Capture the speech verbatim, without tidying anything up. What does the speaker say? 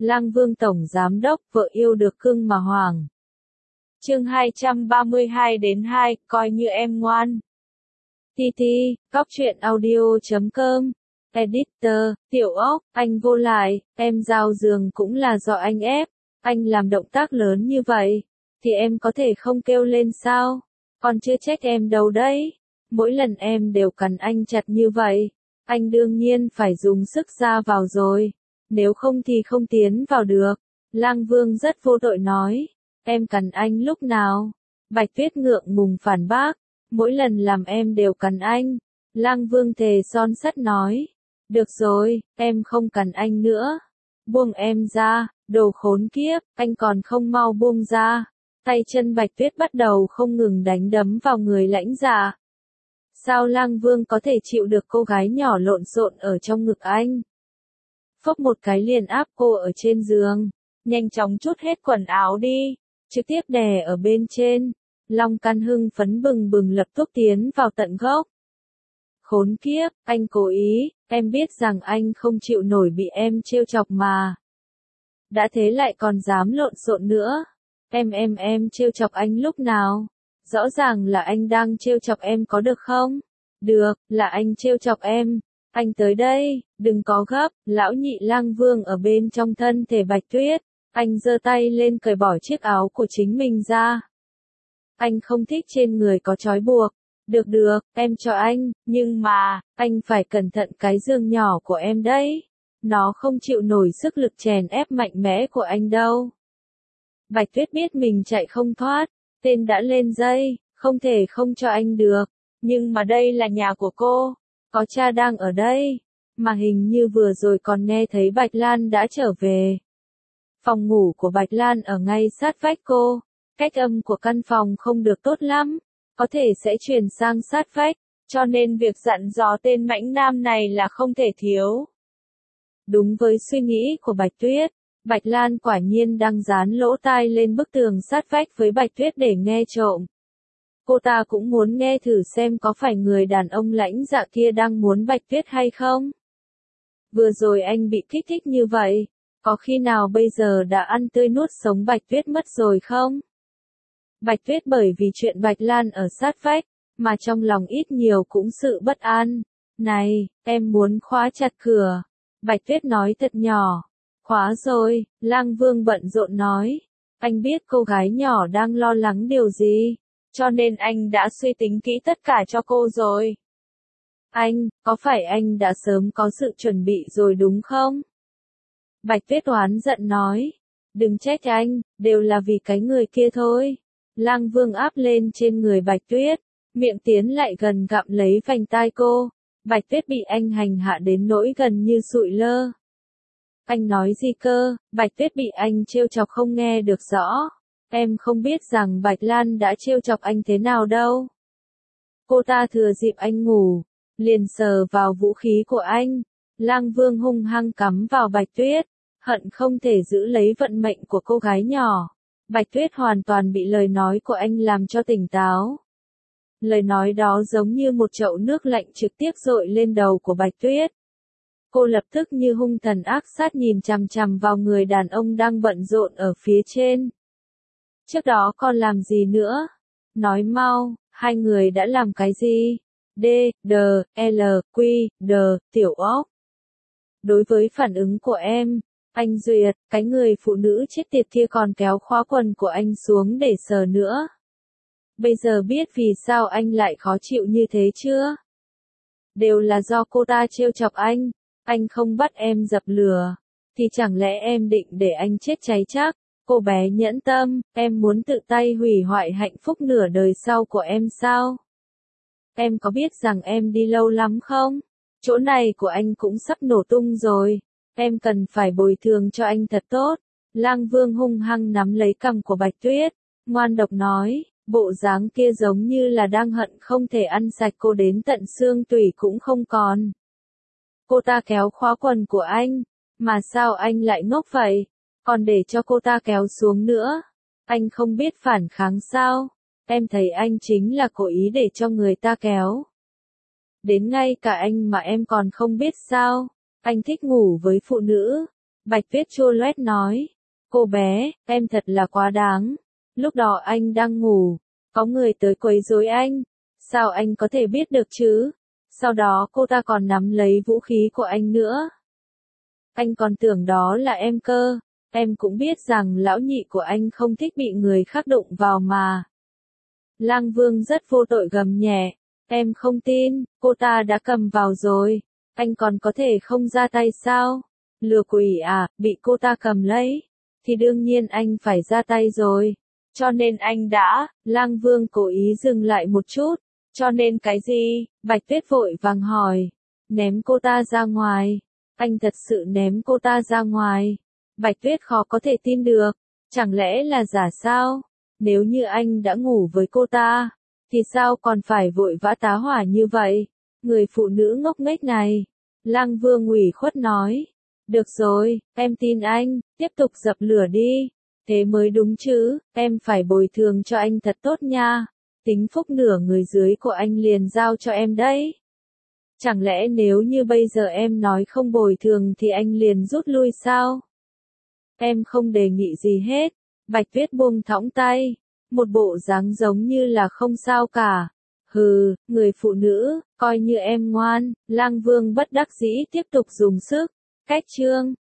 Lang Vương Tổng Giám Đốc, vợ yêu được cưng mà hoàng. Chương hai trăm ba mươi hai đến hai, coi như em ngoan. Ti Ti, góc truyện audio chấm com. Editor, Tiểu Ốc, anh vô lại, em giao giường cũng là do anh ép. Anh làm động tác lớn như vậy, thì em có thể không kêu lên sao? Còn chưa trách em đâu đấy. Mỗi lần em đều cắn anh chặt như vậy, anh đương nhiên phải dùng sức ra vào rồi. Nếu không thì không tiến vào được. Lang Vương rất vô tội nói. Em cắn anh lúc nào? Bạch Tuyết ngượng ngùng phản bác. Mỗi lần làm em đều cắn anh. Lang Vương thề son sắt nói. Được rồi, em không cắn anh nữa. Buông em ra, đồ khốn kiếp, anh còn không mau buông ra. Tay chân Bạch Tuyết bắt đầu không ngừng đánh đấm vào người lãnh dạ. Sao Lang Vương có thể chịu được cô gái nhỏ lộn xộn ở trong ngực anh? Phốc một cái liền áp cô ở trên giường, nhanh chóng trút hết quần áo đi, trực tiếp đè ở bên trên. Long Căn hưng phấn bừng bừng lập tức tiến vào tận gốc. Khốn kiếp, anh cố ý, em biết rằng anh không chịu nổi bị em trêu chọc mà. Đã thế lại còn dám lộn xộn nữa. Em em em trêu chọc anh lúc nào? Rõ ràng là anh đang trêu chọc em có được không? Được, là anh trêu chọc em. Anh tới đây, đừng có gấp. Lão nhị Lang Vương ở bên trong thân thể Bạch Tuyết. Anh giơ tay lên cởi bỏ chiếc áo của chính mình ra. Anh không thích trên người có trói buộc. Được được, em cho anh, nhưng mà, anh phải cẩn thận cái giường nhỏ của em đấy. Nó không chịu nổi sức lực chèn ép mạnh mẽ của anh đâu. Bạch Tuyết biết mình chạy không thoát, tên đã lên dây, không thể không cho anh được. Nhưng mà đây là nhà của cô, có cha đang ở đây, mà hình như vừa rồi còn nghe thấy Bạch Lan đã trở về. Phòng ngủ của Bạch Lan ở ngay sát vách cô, cách âm của căn phòng không được tốt lắm, có thể sẽ truyền sang sát vách, cho nên việc dặn dò tên mãnh nam này là không thể thiếu. Đúng với suy nghĩ của Bạch Tuyết, Bạch Lan quả nhiên đang dán lỗ tai lên bức tường sát vách với Bạch Tuyết để nghe trộm. Cô ta cũng muốn nghe thử xem có phải người đàn ông lãnh dạ kia đang muốn Bạch Tuyết hay không. Vừa rồi anh bị kích thích như vậy, có khi nào bây giờ đã ăn tươi nuốt sống Bạch Tuyết mất rồi không? Bạch Tuyết bởi vì chuyện Bạch Lan ở sát vách, mà trong lòng ít nhiều cũng sự bất an. Này, em muốn khóa chặt cửa. Bạch Tuyết nói thật nhỏ. Khóa rồi, Lang Vương bận rộn nói. Anh biết cô gái nhỏ đang lo lắng điều gì, cho nên anh đã suy tính kỹ tất cả cho cô rồi. Anh, có phải anh đã sớm có sự chuẩn bị rồi đúng không? Bạch Tuyết oán giận nói. Đừng trách anh, đều là vì cái người kia thôi. Lang Vương áp lên trên người Bạch Tuyết, miệng tiến lại gần gặm lấy vành tai cô. Bạch Tuyết bị anh hành hạ đến nỗi gần như sụi lơ. Anh nói gì cơ? Bạch Tuyết bị anh trêu chọc không nghe được rõ. Em không biết rằng Bạch Lan đã trêu chọc anh thế nào đâu. Cô ta thừa dịp anh ngủ, liền sờ vào vũ khí của anh. Lang Vương hung hăng cắm vào Bạch Tuyết, hận không thể giữ lấy vận mệnh của cô gái nhỏ. Bạch Tuyết hoàn toàn bị lời nói của anh làm cho tỉnh táo. Lời nói đó giống như một chậu nước lạnh trực tiếp dội lên đầu của Bạch Tuyết. Cô lập tức như hung thần ác sát nhìn chằm chằm vào người đàn ông đang bận rộn ở phía trên. Trước đó còn làm gì nữa? Nói mau, hai người đã làm cái gì? D, D, L, Q, D, Tiểu Ốc. Đối với phản ứng của em, anh duyệt, cái người phụ nữ chết tiệt kia còn kéo khóa quần của anh xuống để sờ nữa. Bây giờ biết vì sao anh lại khó chịu như thế chưa? Đều là do cô ta trêu chọc anh. Anh không bắt em dập lửa, thì chẳng lẽ em định để anh chết cháy chắc? Cô bé nhẫn tâm, em muốn tự tay hủy hoại hạnh phúc nửa đời sau của em sao? Em có biết rằng em đi lâu lắm không? Chỗ này của anh cũng sắp nổ tung rồi. Em cần phải bồi thường cho anh thật tốt. Lang Vương hung hăng nắm lấy cằm của Bạch Tuyết, ngoan độc nói, bộ dáng kia giống như là đang hận không thể ăn sạch cô đến tận xương tủy cũng không còn. Cô ta kéo khóa quần của anh, mà sao anh lại ngốc vậy, còn để cho cô ta kéo xuống nữa. Anh không biết phản kháng sao? Em thấy anh chính là cố ý để cho người ta kéo. Đến ngay cả anh mà em còn không biết sao? Anh thích ngủ với phụ nữ, Bạch Tuyết chua loét nói. Cô bé, em thật là quá đáng. Lúc đó anh đang ngủ. Có người tới quấy rối anh. Sao anh có thể biết được chứ? Sau đó cô ta còn nắm lấy vũ khí của anh nữa. Anh còn tưởng đó là em cơ. Em cũng biết rằng lão nhị của anh không thích bị người khác đụng vào mà. Lang Vương rất vô tội gầm nhẹ. Em không tin, cô ta đã cầm vào rồi. Anh còn có thể không ra tay sao? Lừa quỷ à, bị cô ta cầm lấy. Thì đương nhiên anh phải ra tay rồi. Cho nên anh đã, Lang Vương cố ý dừng lại một chút. Cho nên cái gì? Bạch Tuyết vội vàng hỏi. Ném cô ta ra ngoài. Anh thật sự ném cô ta ra ngoài. Bạch Tuyết khó có thể tin được. Chẳng lẽ là giả sao? Nếu như anh đã ngủ với cô ta, thì sao còn phải vội vã tá hỏa như vậy? Người phụ nữ ngốc nghếch này. Lang Vương ủy khuất nói. Được rồi, em tin anh, tiếp tục dập lửa đi. Thế mới đúng chứ, em phải bồi thường cho anh thật tốt nha. Tính phúc nửa người dưới của anh liền giao cho em đấy. Chẳng lẽ nếu như bây giờ em nói không bồi thường thì anh liền rút lui sao? Em không đề nghị gì hết. Bạch Tuyết buông thõng tay. Một bộ dáng giống như là không sao cả. Hừ, người phụ nữ, coi như em ngoan. Lang Vương bất đắc dĩ tiếp tục dùng sức. Cách chương